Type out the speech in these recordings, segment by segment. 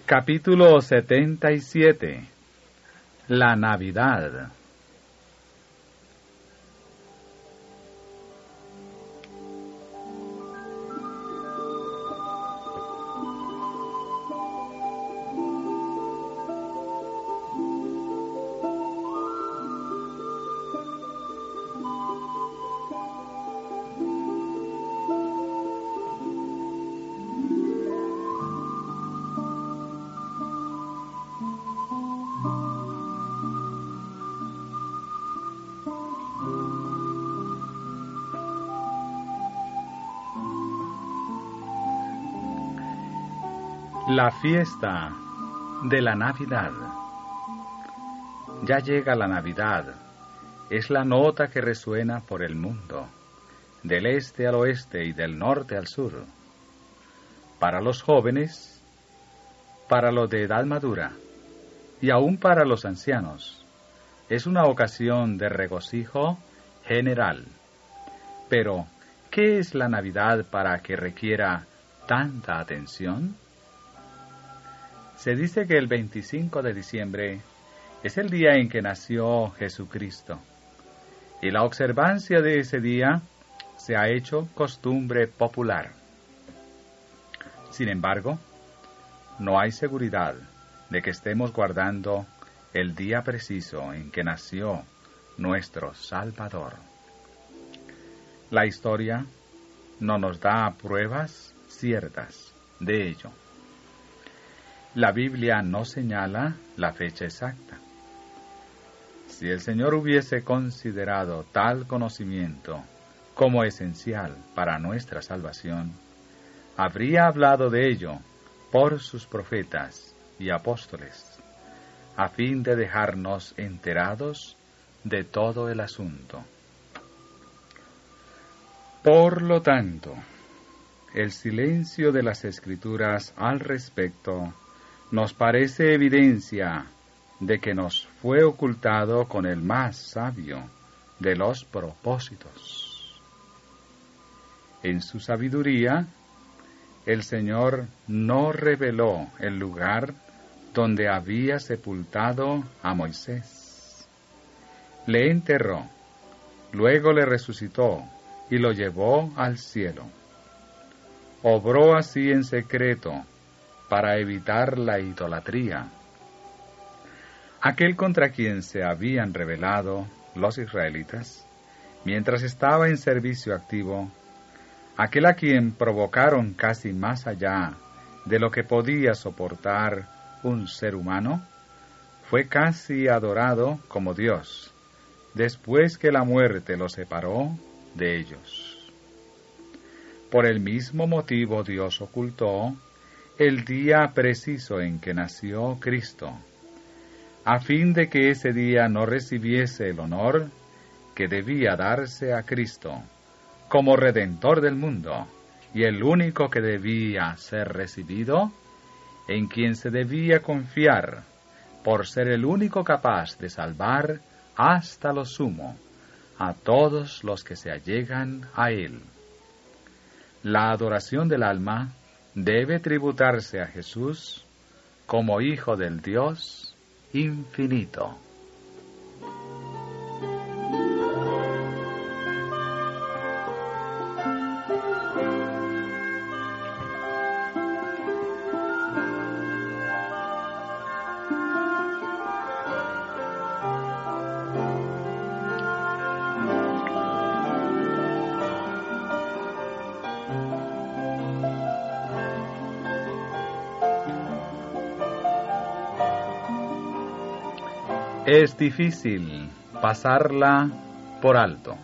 Capítulo 77. La Navidad. La fiesta de la Navidad. Ya llega la Navidad. Es la nota que resuena por el mundo, del este al oeste y del norte al sur. Para los jóvenes, para los de edad madura y aún para los ancianos, es una ocasión de regocijo general. Pero, ¿qué es la Navidad para que requiera tanta atención? Se dice que el 25 de diciembre es el día en que nació Jesucristo, y la observancia de ese día se ha hecho costumbre popular. Sin embargo, no hay seguridad de que estemos guardando el día preciso en que nació nuestro Salvador. La historia no nos da pruebas ciertas de ello. La Biblia no señala la fecha exacta. Si el Señor hubiese considerado tal conocimiento como esencial para nuestra salvación, habría hablado de ello por sus profetas y apóstoles, a fin de dejarnos enterados de todo el asunto. Por lo tanto, el silencio de las Escrituras al respecto nos parece evidencia de que nos fue ocultado con el más sabio de los propósitos. En su sabiduría, el Señor no reveló el lugar donde había sepultado a Moisés. Le enterró, luego le resucitó y lo llevó al cielo. Obró así en secreto para evitar la idolatría. Aquel contra quien se habían rebelado los israelitas, mientras estaba en servicio activo, aquel a quien provocaron casi más allá de lo que podía soportar un ser humano, fue casi adorado como Dios, después que la muerte lo separó de ellos. Por el mismo motivo Dios ocultó el día preciso en que nació Cristo, a fin de que ese día no recibiese el honor que debía darse a Cristo como Redentor del mundo, y el único que debía ser recibido, en quien se debía confiar, por ser el único capaz de salvar hasta lo sumo a todos los que se allegan a Él. La adoración del alma debe tributarse a Jesús como Hijo del Dios infinito. Es difícil pasarla por alto.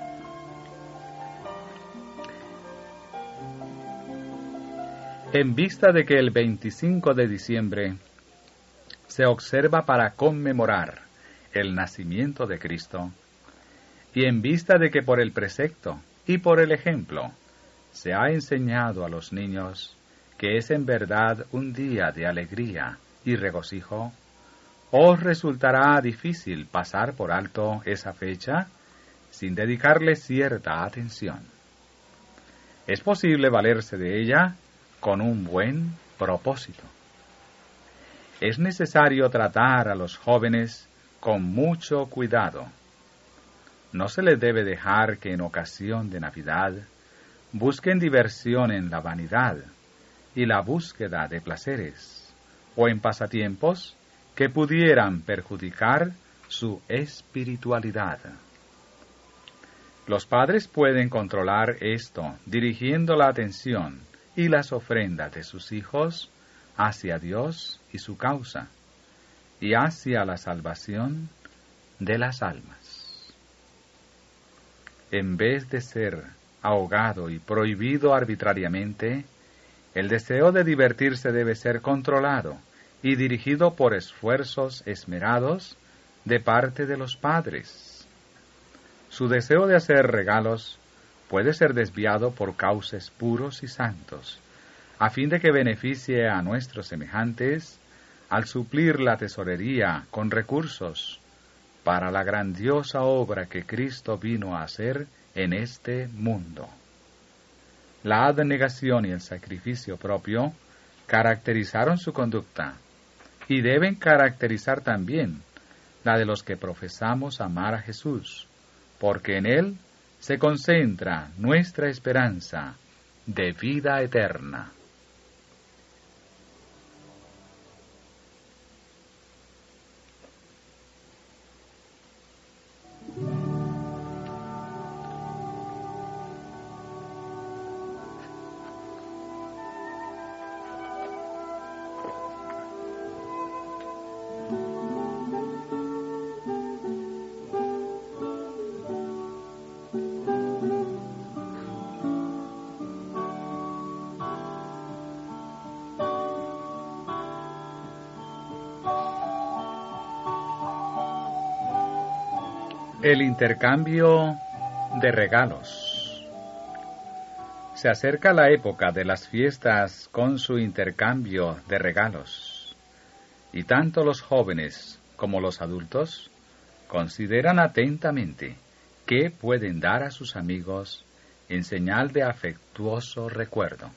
En vista de que el 25 de diciembre se observa para conmemorar el nacimiento de Cristo, y en vista de que por el precepto y por el ejemplo se ha enseñado a los niños que es en verdad un día de alegría y regocijo, ¿os resultará difícil pasar por alto esa fecha sin dedicarle cierta atención? Es posible valerse de ella con un buen propósito. es necesario tratar a los jóvenes con mucho cuidado. No se les debe dejar que en ocasión de Navidad busquen diversión en la vanidad y la búsqueda de placeres, o en pasatiempos que pudieran perjudicar su espiritualidad. Los padres pueden controlar esto dirigiendo la atención y las ofrendas de sus hijos hacia Dios y su causa, y hacia la salvación de las almas. En vez de ser ahogado y prohibido arbitrariamente, el deseo de divertirse debe ser controlado y dirigido por esfuerzos esmerados de parte de los padres. Su deseo de hacer regalos puede ser desviado por cauces puros y santos, a fin de que beneficie a nuestros semejantes al suplir la tesorería con recursos para la grandiosa obra que Cristo vino a hacer en este mundo. La abnegación y el sacrificio propio caracterizaron su conducta y deben caracterizar también la de los que profesamos amar a Jesús, porque en Él se concentra nuestra esperanza de vida eterna. El intercambio de regalos. Se acerca la época de las fiestas con su intercambio de regalos, y tanto los jóvenes como los adultos consideran atentamente qué pueden dar a sus amigos en señal de afectuoso recuerdo.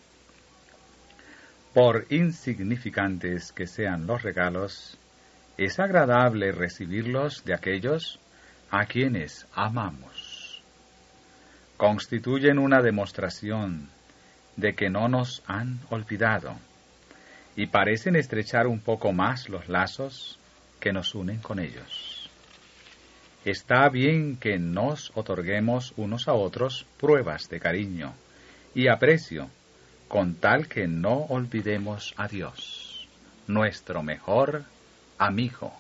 Por insignificantes que sean los regalos, es agradable recibirlos de aquellos a quienes amamos. Constituyen una demostración de que no nos han olvidado y parecen estrechar un poco más los lazos que nos unen con ellos. Está bien que nos otorguemos unos a otros pruebas de cariño y aprecio, con tal que no olvidemos a Dios, nuestro mejor amigo.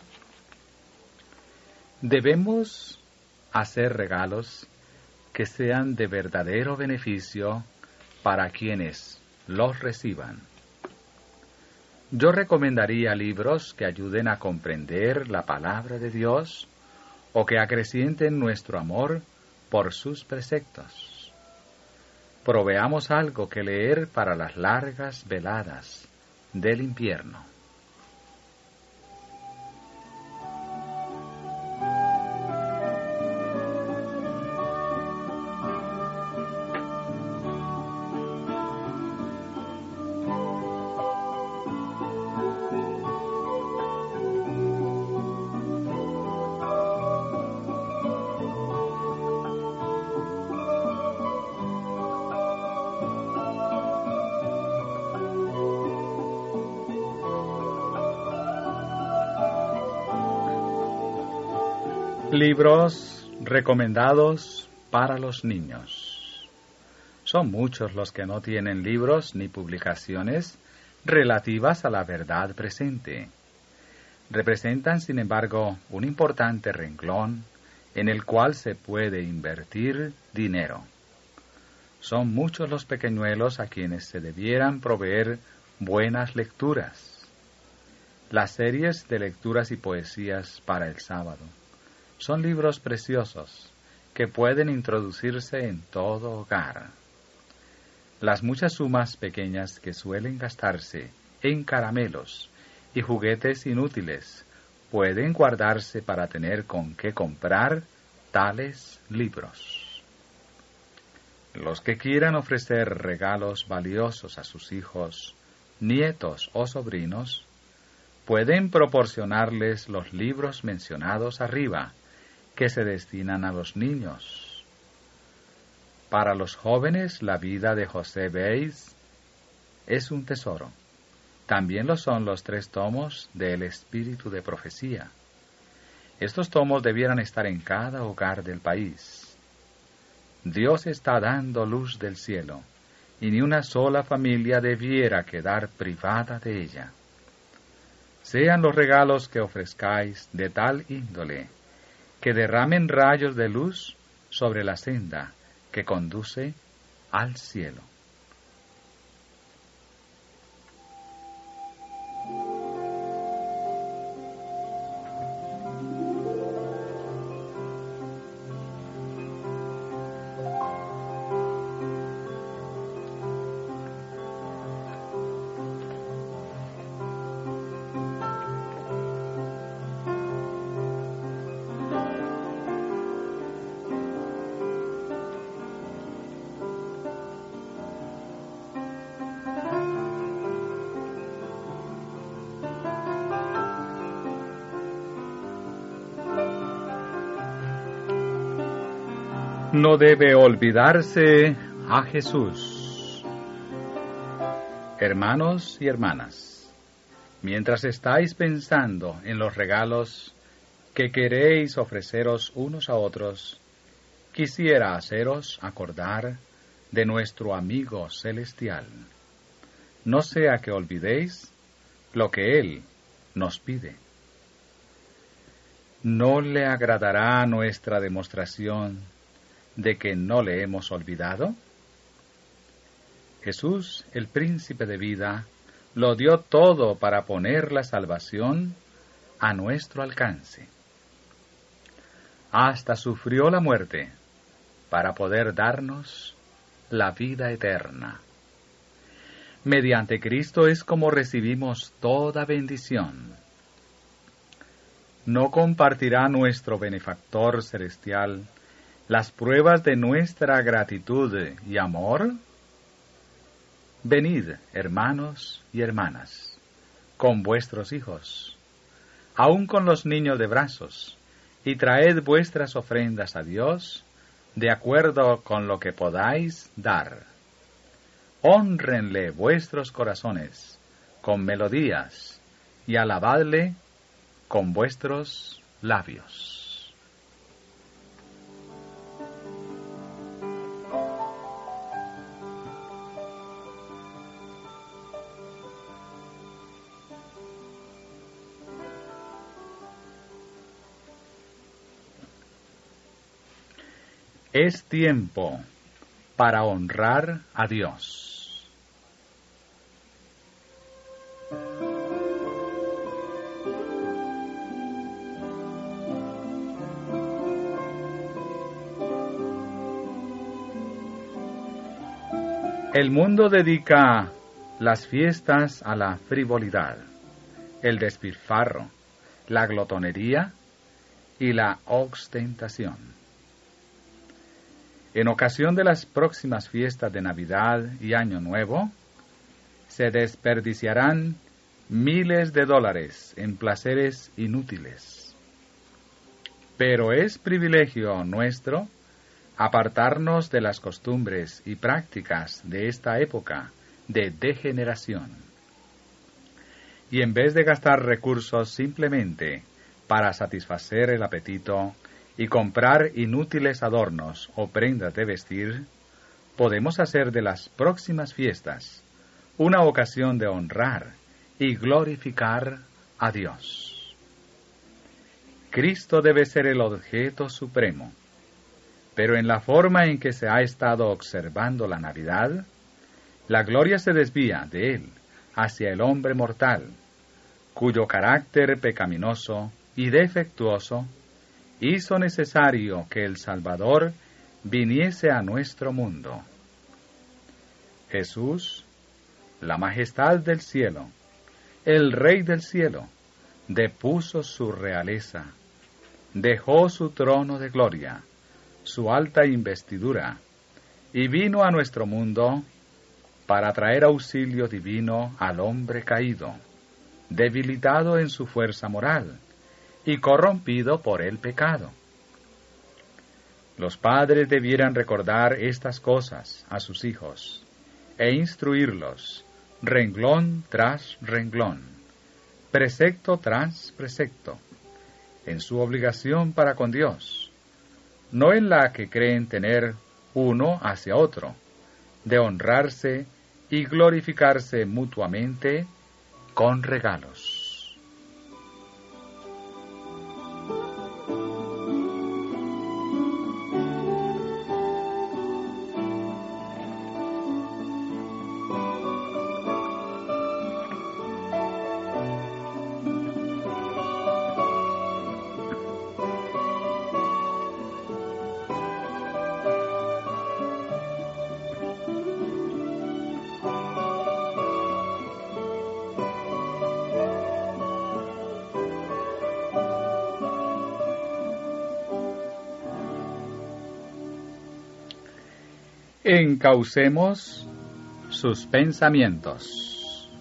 Debemos hacer regalos que sean de verdadero beneficio para quienes los reciban. Yo recomendaría libros que ayuden a comprender la palabra de Dios o que acrecienten nuestro amor por sus preceptos. Proveamos algo que leer para las largas veladas del invierno. Libros recomendados para los niños. Son muchos los que no tienen libros ni publicaciones relativas a la verdad presente. Representan, sin embargo, un importante renglón en el cual se puede invertir dinero. Son muchos los pequeñuelos a quienes se debieran proveer buenas lecturas. Las series de lecturas y poesías para el sábado son libros preciosos que pueden introducirse en todo hogar. Las muchas sumas pequeñas que suelen gastarse en caramelos y juguetes inútiles pueden guardarse para tener con qué comprar tales libros. Los que quieran ofrecer regalos valiosos a sus hijos, nietos o sobrinos, pueden proporcionarles los libros mencionados arriba, que se destinan a los niños. Para los jóvenes, la vida de José Baez es un tesoro. También lo son los 3 tomos del Espíritu de Profecía. Estos tomos debieran estar en cada hogar del país. Dios está dando luz del cielo, y ni una sola familia debiera quedar privada de ella. Sean los regalos que ofrezcáis de tal índole, que derramen rayos de luz sobre la senda que conduce al cielo. No debe olvidarse a Jesús. Hermanos y hermanas, mientras estáis pensando en los regalos que queréis ofreceros unos a otros, quisiera haceros acordar de nuestro amigo celestial. No sea que olvidéis lo que Él nos pide. ¿No le agradará nuestra demostración de que no le hemos olvidado? Jesús, el príncipe de vida, lo dio todo para poner la salvación a nuestro alcance. Hasta sufrió la muerte para poder darnos la vida eterna. Mediante Cristo es como recibimos toda bendición. ¿No compartirá nuestro benefactor celestial las pruebas de nuestra gratitud y amor? Venid, hermanos y hermanas, con vuestros hijos, aun con los niños de brazos, y traed vuestras ofrendas a Dios, de acuerdo con lo que podáis dar. Hónrenle vuestros corazones con melodías, y alabadle con vuestros labios. Es tiempo para honrar a Dios. El mundo dedica las fiestas a la frivolidad, el despilfarro, la glotonería y la ostentación. En ocasión de las próximas fiestas de Navidad y Año Nuevo, se desperdiciarán miles de dólares en placeres inútiles. Pero es privilegio nuestro apartarnos de las costumbres y prácticas de esta época de degeneración. Y en vez de gastar recursos simplemente para satisfacer el apetito y comprar inútiles adornos o prendas de vestir, podemos hacer de las próximas fiestas una ocasión de honrar y glorificar a Dios. Cristo debe ser el objeto supremo, pero en la forma en que se ha estado observando la Navidad, la gloria se desvía de Él hacia el hombre mortal, cuyo carácter pecaminoso y defectuoso hizo necesario que el Salvador viniese a nuestro mundo. Jesús, la majestad del cielo, el Rey del cielo, depuso su realeza, dejó su trono de gloria, su alta investidura, y vino a nuestro mundo para traer auxilio divino al hombre caído. debilitado en su fuerza moral y corrompido por el pecado. Los padres debieran recordar estas cosas a sus hijos e instruirlos renglón tras renglón, precepto tras precepto, en su obligación para con Dios, no en la que creen tener uno hacia otro, de honrarse y glorificarse mutuamente con regalos. Encaucemos sus pensamientos.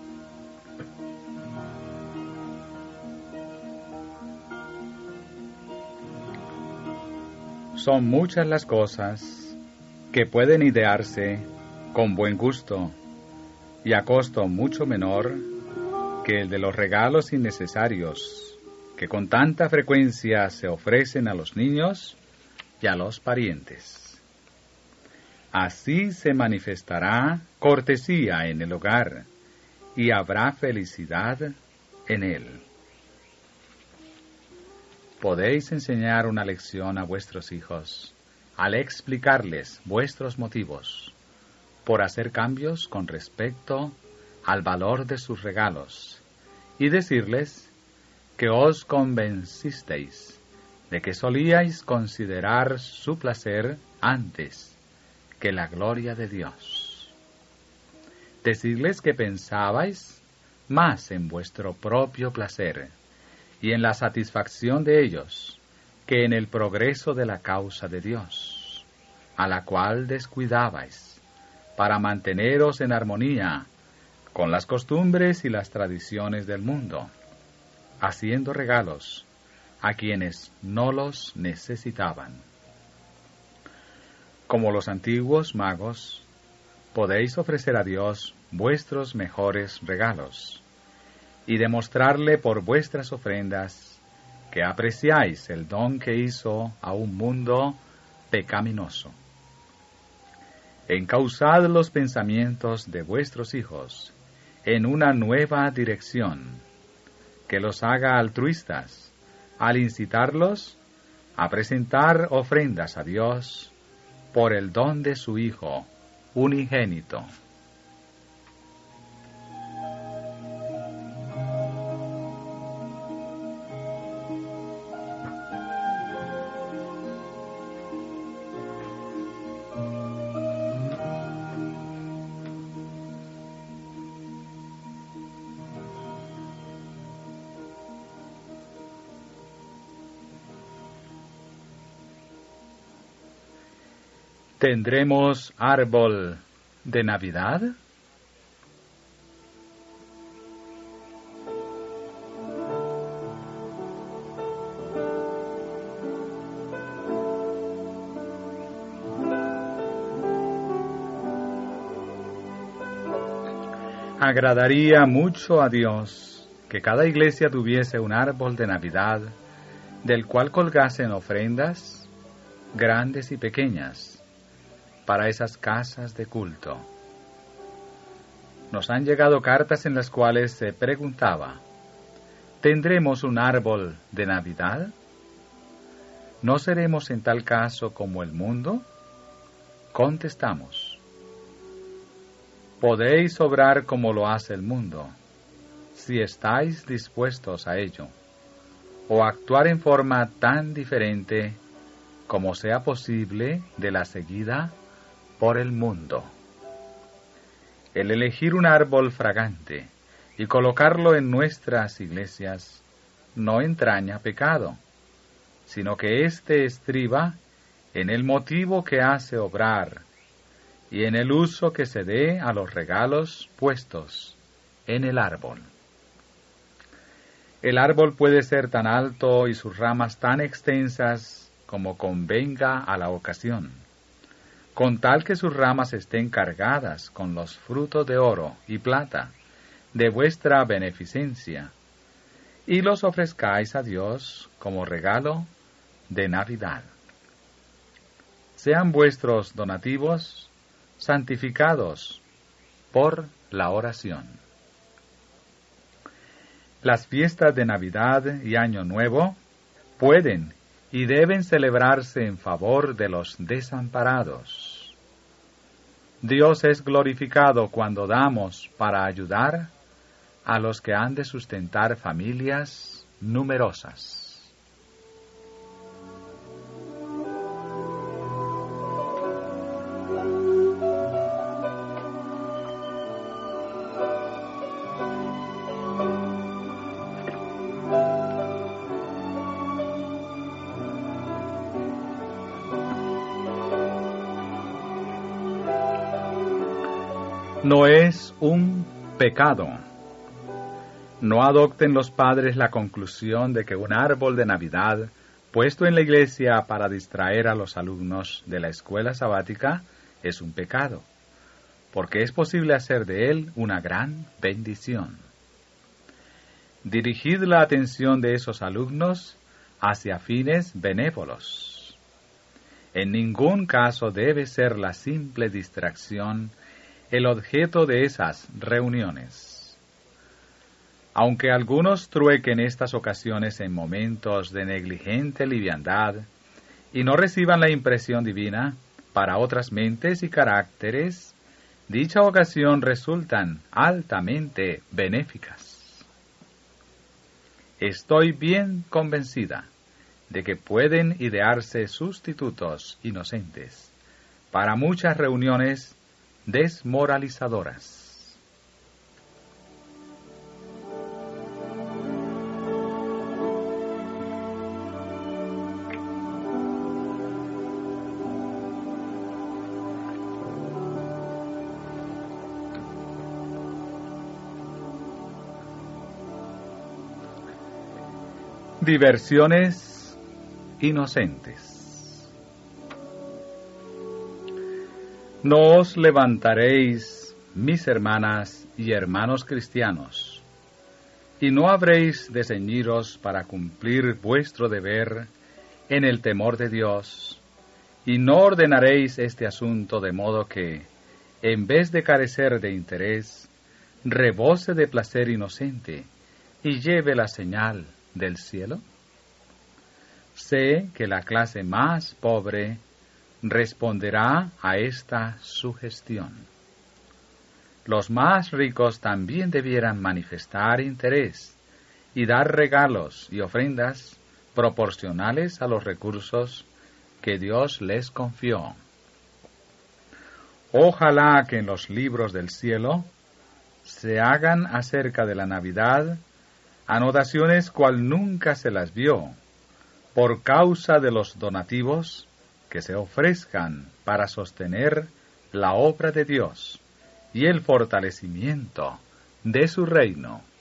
Son muchas las cosas que pueden idearse con buen gusto y a costo mucho menor que el de los regalos innecesarios que con tanta frecuencia se ofrecen a los niños y a los parientes. Así se manifestará cortesía en el hogar y habrá felicidad en él. Podéis enseñar una lección a vuestros hijos al explicarles vuestros motivos por hacer cambios con respecto al valor de sus regalos y decirles que os convencisteis de que solíais considerar su placer antes que la gloria de Dios. Decidles que pensabais más en vuestro propio placer y en la satisfacción de ellos que en el progreso de la causa de Dios, a la cual descuidabais para manteneros en armonía con las costumbres y las tradiciones del mundo, haciendo regalos a quienes no los necesitaban. Como los antiguos magos, podéis ofrecer a Dios vuestros mejores regalos y demostrarle por vuestras ofrendas que apreciáis el don que hizo a un mundo pecaminoso. Encauzad los pensamientos de vuestros hijos en una nueva dirección, que los haga altruistas, al incitarlos a presentar ofrendas a Dios por el don de su Hijo unigénito. ¿Tendremos árbol de Navidad? Agradaría mucho a Dios que cada iglesia tuviese un árbol de Navidad del cual colgasen ofrendas grandes y pequeñas para esas casas de culto. Nos han llegado cartas en las cuales se preguntaba: ¿tendremos un árbol de Navidad? ¿No seremos en tal caso como el mundo? Contestamos: podéis obrar como lo hace el mundo, si estáis dispuestos a ello, o actuar en forma tan diferente como sea posible de la seguida por el mundo. El elegir un árbol fragante y colocarlo en nuestras iglesias no entraña pecado, sino que éste estriba en el motivo que hace obrar y en el uso que se dé a los regalos puestos en el árbol. El árbol puede ser tan alto y sus ramas tan extensas como convenga a la ocasión, con tal que sus ramas estén cargadas con los frutos de oro y plata de vuestra beneficencia, y los ofrezcáis a Dios como regalo de Navidad. Sean vuestros donativos santificados por la oración. Las fiestas de Navidad y Año Nuevo pueden y deben celebrarse en favor de los desamparados. Dios es glorificado cuando damos para ayudar a los que han de sustentar familias numerosas. No es un pecado. No adopten los padres la conclusión de que un árbol de Navidad puesto en la iglesia para distraer a los alumnos de la escuela sabática es un pecado, porque es posible hacer de él una gran bendición. Dirigid la atención de esos alumnos hacia fines benévolos. En ningún caso debe ser la simple distracción el objeto de esas reuniones. Aunque algunos truequen estas ocasiones en momentos de negligente liviandad y no reciban la impresión divina, para otras mentes y caracteres, dicha ocasión resultan altamente benéficas. Estoy bien convencida de que pueden idearse sustitutos inocentes para muchas reuniones desmoralizadoras. Diversiones inocentes. No os levantaréis, mis hermanas y hermanos cristianos, y no habréis de ceñiros para cumplir vuestro deber en el temor de Dios, y no ordenaréis este asunto de modo que, en vez de carecer de interés, rebose de placer inocente y lleve la señal del cielo. Sé que la clase más pobre responderá a esta sugestión. Los más ricos también debieran manifestar interés y dar regalos y ofrendas proporcionales a los recursos que Dios les confió. Ojalá que en los libros del cielo se hagan acerca de la Navidad anotaciones cual nunca se las vio, por causa de los donativos que se ofrezcan para sostener la obra de Dios y el fortalecimiento de su reino.